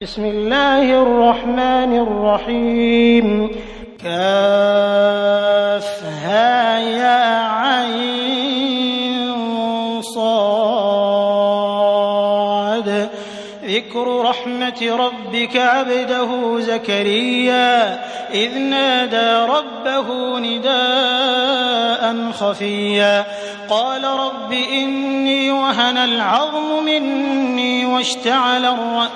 بسم الله الرحمن الرحيم كافها يا عين صاد ذكر رحمة ربك عبده زكريا إذ نادى ربه نداء خفيا قال رب إني وهن العظم مني واشتعل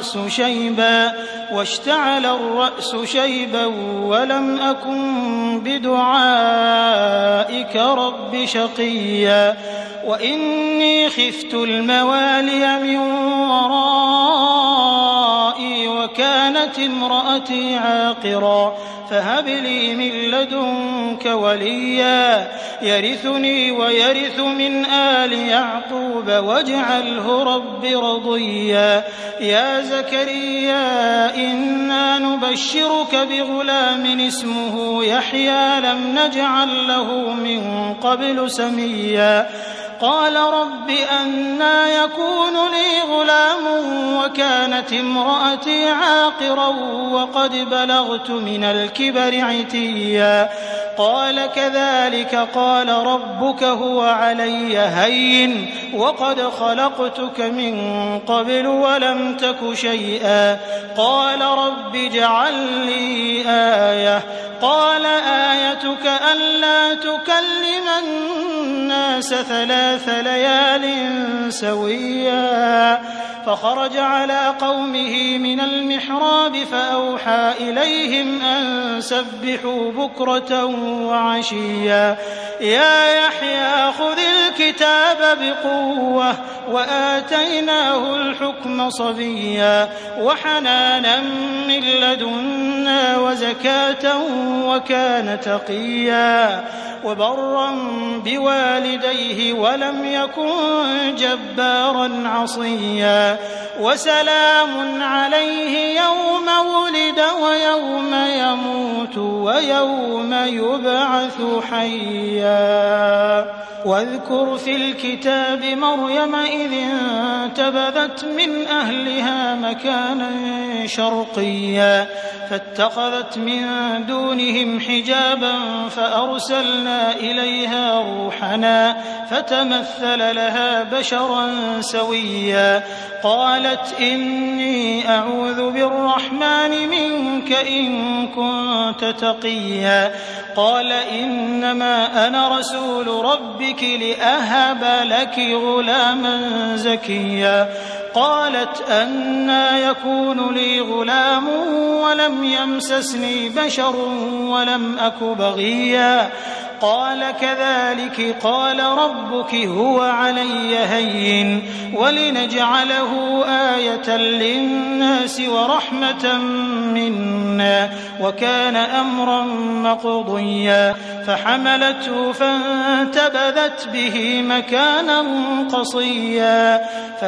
الرأس شيبا ولم أكن بدعائك رب شقيا وإني خفت الموالي من ورائي وكانت امرأتي عاقرا فهب لي من لدنك وليا يرثني ويرث من آل يعقوب واجعله رب رضيا يا زكريا إنا نبشرك بغلام اسمه يحيى لم نجعل له من قبل سميا قال رب أنى يكون لي غلام وكانت امرأتي عاقرا وقد بلغت من الكبر عتيا قال كذلك قال ربك هو علي هين وقد خلقتك من قبل ولم تك شيئا قال رب اجعل لي آية قال آيتك ألا تكلم الناس 3 ليال سويا فخرج على قومه من المحراب فأوحى إليهم أن سبحوا بكرة وعشيا يا يحيى خذ الكتاب بقوة وآتيناه الحكم صبيا وحنانا من لدنا وزكاة وكان تقيا وبرا بوالديه ولم يكن جبارا عصيا وسلام عليه يوم ولد ويوم يموت ويوم يبعث حيا واذكر في الكتاب مريم إذ انتبذت من أهلها مكانا شرقيا فاتخذت من دونهم حجابا فأرسلنا إليها روحنا فتمثل لها بشرا سويا قالت إني أعوذ بالرحمن منك إن كنت تقيا قال إنما أنا رسول ربك لأهب لك غلاما زكيا قالت أنى يكون لي غلام ولم يمسسني بشر ولم أك بغيا قال كذلك قال ربك هو علي هين ولنجعله آية للناس ورحمة منا وكان أمرا مقضيا فحملته فانتبذت به مكانا قصيا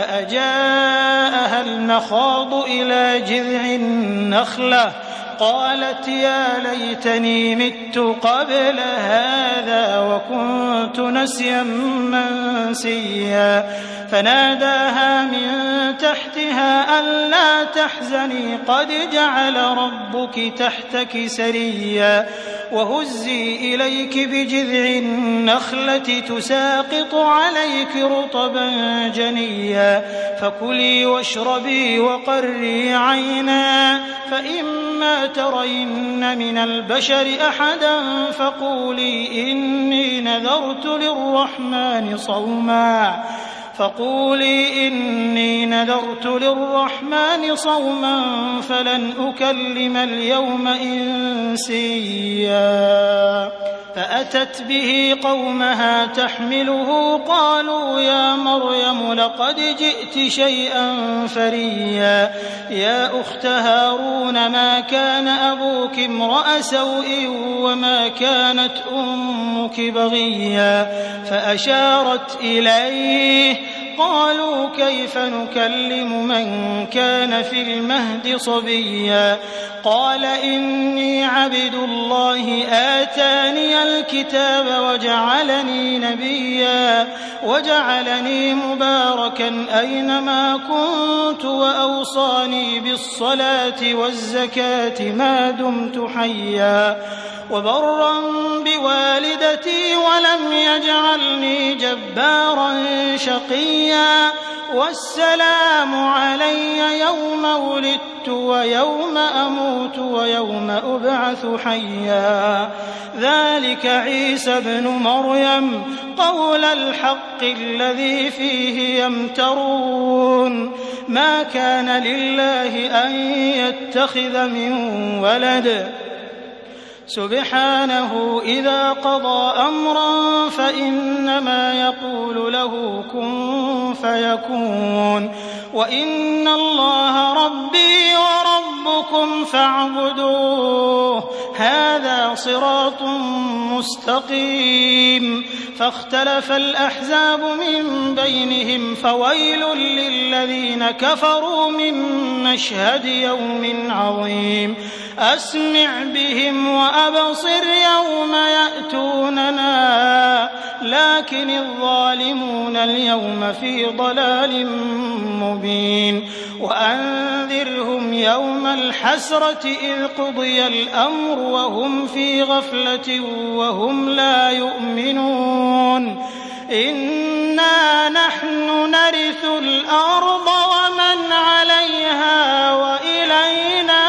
فأجاءها المخاض إلى جذع النخلة قالت يا ليتني مت قبل هذا وكنت نسيا منسيا فناداها من تحتها ألا تحزني قد جعل ربك تحتك سريا وهزي إليك بجذع النخلة تساقط عليك رطبا جنيا فكلي واشربي وقري عينا فإما ترين من البشر أحدا فقولي إني نذرت للرحمن صوما فلن أكلم اليوم إنسيا فأتت به قومها تحمله قالوا يا مريم لقد جئت شيئا فريا يا أخت هارون ما كان أبوك امرأ سوء وما كانت أمك بغيا فأشارت إليه قالوا كيف نكلم من كان في المهد صبيا قال إني عبد الله آتاني الكتاب وجعلني نبيا وجعلني مباركا أينما كنت وأوصاني بالصلاة والزكاة ما دمت حيا وبرا بوالدتي ولم يجعلني جبارا شقيا والسلام علي يوم ولدت ويوم أموت ويوم أبعث حيا ذلك عيسى ابن مريم قول الحق الذي فيه يمترون ما كان لله أن يتخذ من ولد سبحانه إذا قضى أمرا فإنما يقول له كن فيكون وإن الله ربي وربكم فاعبدوه هذا صراط مستقيم فاختلف الأحزاب من بينهم فويل للذين كفروا من مشهد يوم عظيم أسمع بهم وأبصر يوم يأتوننا لكن الظالمون اليوم في ضلال مبين وأنذرهم يوم الحسرة إذ قضي الأمر وهم في غفلة وهم لا يؤمنون إنا نحن نرث الأرض ومن عليها وإلينا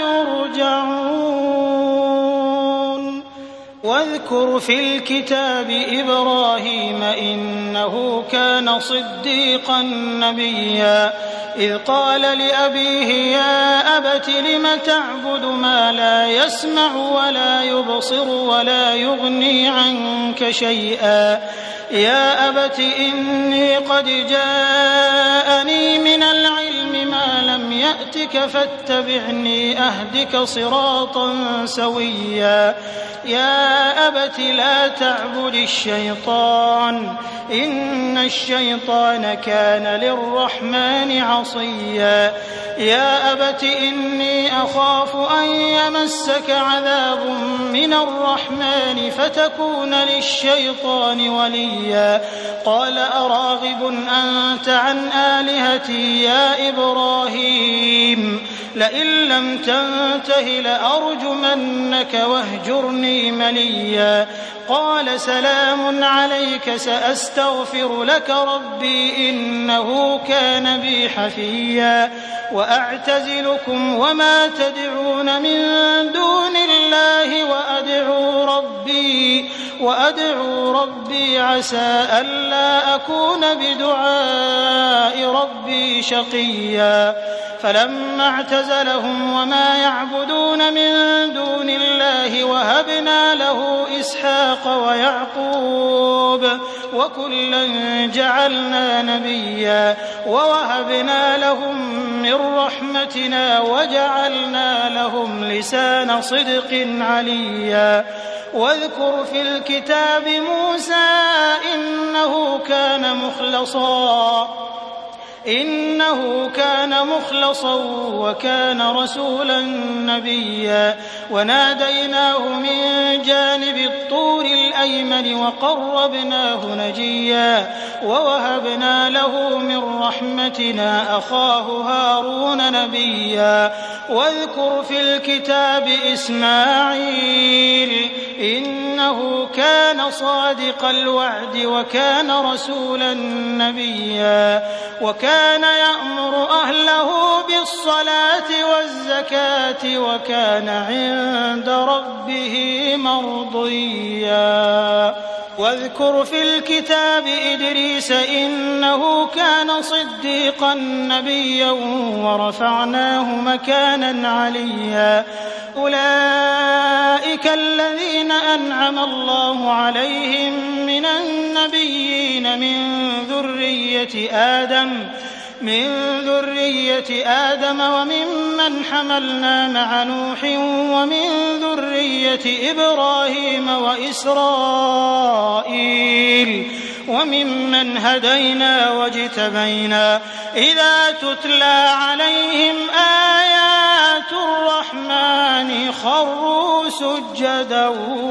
يرجعون واذكر في الكتاب إبراهيم إنه كان صديقا نبيا إذ قال لأبيه يا أبت لم تعبد ما لا يسمع ولا يبصر ولا يغني عنك شيئا يا أبت إني قد جاءني من العلم ما لم يأتك فاتبعني أهدك صراطا سويا يا أبت لا تعبد الشيطان إن الشيطان كان للرحمن عصيا يا أبت إني أخاف أن يمسك عذاب من الرحمن فتكون للشيطان وليا قال أراغب أنت عن آلهتي يا إبراهيم لئن لم تنته لأرجمنك واهجرني مليا قال سلام عليك سأستغفر لك ربي إنه كان بي حفيا وأعتزلكم وما تدعون من دون الله وأدعو ربي عسى ألا أكون بدعاء ربي شقيا فلما اعتزلهم وما يعبدون من دون الله وهبنا له إسحاق ويعقوب وكلا جعلنا نبيا ووهبنا لهم من رحمتنا وجعلنا لهم لسان صدق عليا واذكر في الكتاب موسى إنه كان مخلصا وكان رسولا نبيا وناديناه من جانب الطور الأيمن وقربناه نجيا ووهبنا له من رحمتنا أخاه هارون نبيا واذكر في الكتاب إسماعيل إنه كان صادق الوعد وكان رسولا نبيا وكان يأمر أهله بالصلاة والزكاة وكان عند ربه مرضيا واذكر في الكتاب إدريس إنه كان صديقا نبيا ورفعناه مكانا عليا أولئك الذين أنعم الله عليهم من النبيين من ذرية آدم وممن حملنا مع نوح ومن ذرية إبراهيم وإسرائيل وممن هدينا واجتبينا إذا تتلى عليهم آيات الرحمن خروا سجدا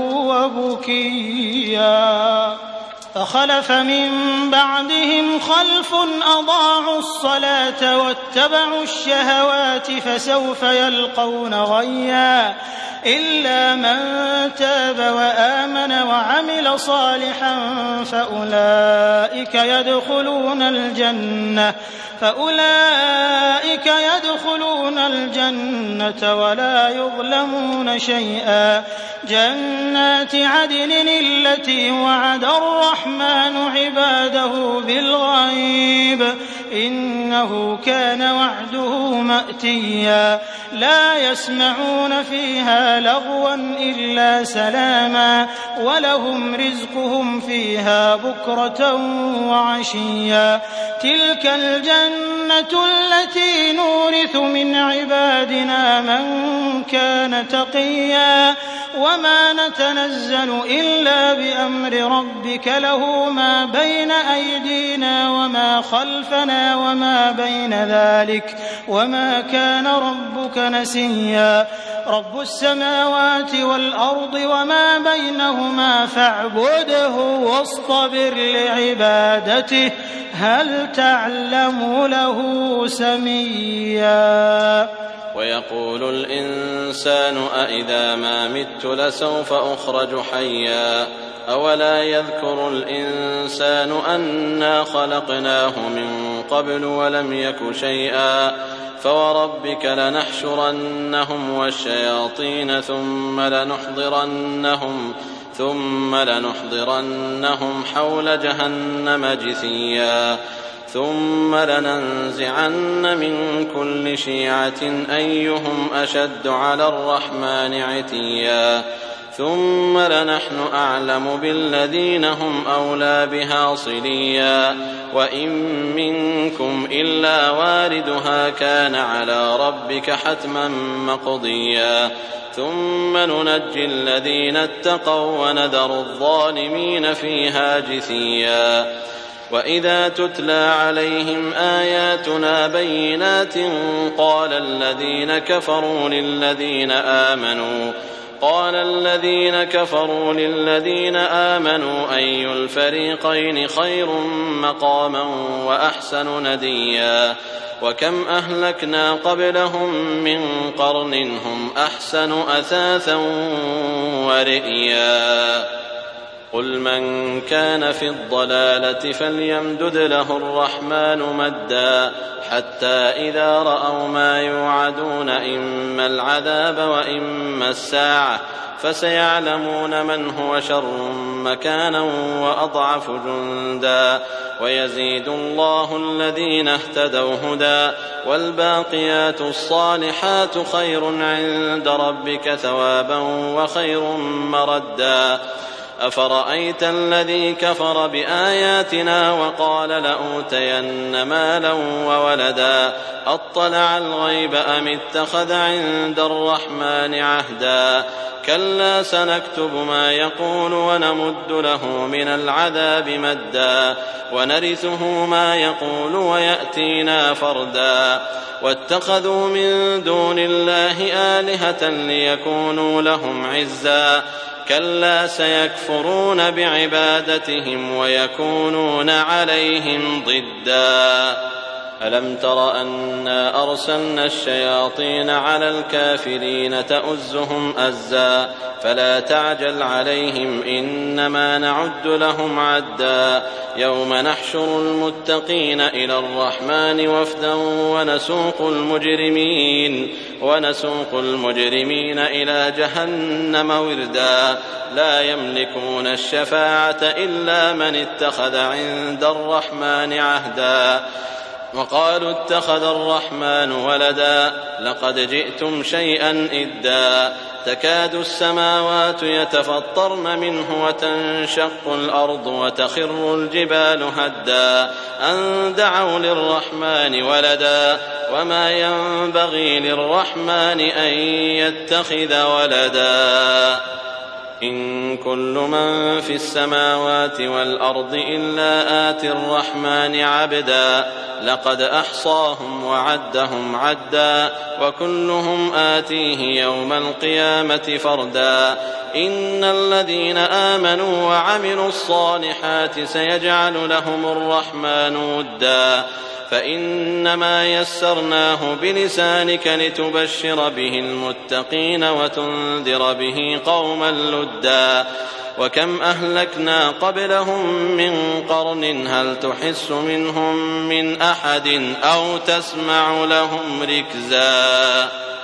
وبكيا فخلف من بعدهم خلف أضاعوا الصلاة واتبعوا الشهوات فسوف يلقون غيا إلا من تاب وآمن وعمل صالحا فأولئك يدخلون الجنة ولا يظلمون شيئا جنات عدن التي وعد الرحمن عباده بالغيب إنه كان وعده مأتيا لا يسمعون فيها لغوا إلا سلاما ولهم رزقهم فيها بكرة وعشيا تلك الجنة التي نورث من عبادنا من كان تقيا وما نتنزل إلا بأمر ربك له ما بين أيدينا وما خلفنا وما بين ذلك وما كان ربك نسيا رب السماوات والأرض وما بينهما فاعبده واصطبر لعبادته هل تعلم له سميا ويقول الإنسان أإذا ما مت لسوف أخرج حيا أولا يذكر الإنسان أنا خلقناه من قبل ولم يك شيئا فوربك لنحشرنهم والشياطين ثم لنحضرنهم حول جهنم جثيا ثم لننزعن من كل شيعة أيهم أشد على الرحمن عتيا ثم لنحن أعلم بالذين هم أولى بها صليا وإن منكم إلا واردها كان على ربك حتما مقضيا ثم ننجي الذين اتقوا ونذر الظالمين فيها جثيا وإذا تتلى عليهم آياتنا بينات قال الذين كفروا للذين آمنوا أي الفريقين خير مقاما وأحسن نديا وكم أهلكنا قبلهم من قرن هم أحسن أثاثا ورئيا قل من كان في الضلالة فليمدد له الرحمن مدا حتى إذا رأوا ما يوعدون إما العذاب وإما الساعة فسيعلمون من هو شر مكانا وأضعف جندا ويزيد الله الذين اهتدوا هدى والباقيات الصالحات خير عند ربك ثوابا وخير مردا أفرأيت الذي كفر بآياتنا وقال لأوتين مالا وولدا أطلع الغيب أم اتخذ عند الرحمن عهدا كلا سنكتب ما يقول ونمد له من العذاب مدا ونرثه ما يقول ويأتينا فردا واتخذوا من دون الله آلهة ليكونوا لهم عزا كلا سيكفرون بعبادتهم ويكونون عليهم ضدا ألم تر أنا أرسلنا الشياطين على الكافرين تؤزهم أزا فلا تعجل عليهم إنما نعد لهم عدا يوم نحشر المتقين إلى الرحمن وفدا ونسوق المجرمين إلى جهنم وردا لا يملكون الشفاعة إلا من اتخذ عند الرحمن عهدا وقالوا اتخذ الرحمن ولدا لقد جئتم شيئا إدا تكاد السماوات يتفطرن منه وتنشق الأرض وتخر الجبال هدا أن دعوا للرحمن ولدا وما ينبغي للرحمن أن يتخذ ولدا إن كل من في السماوات والأرض إلا آتي الرحمن عبدا لقد أحصاهم وعدهم عدا وكلهم آتيه يوم القيامة فردا إن الذين آمنوا وعملوا الصالحات سيجعل لهم الرحمن ودا فإنما يسرناه بلسانك لتبشر به المتقين وتنذر به قوما لدا وكم أهلكنا قبلهم من قرن هل تحس منهم من أحد أو تسمع لهم ركزا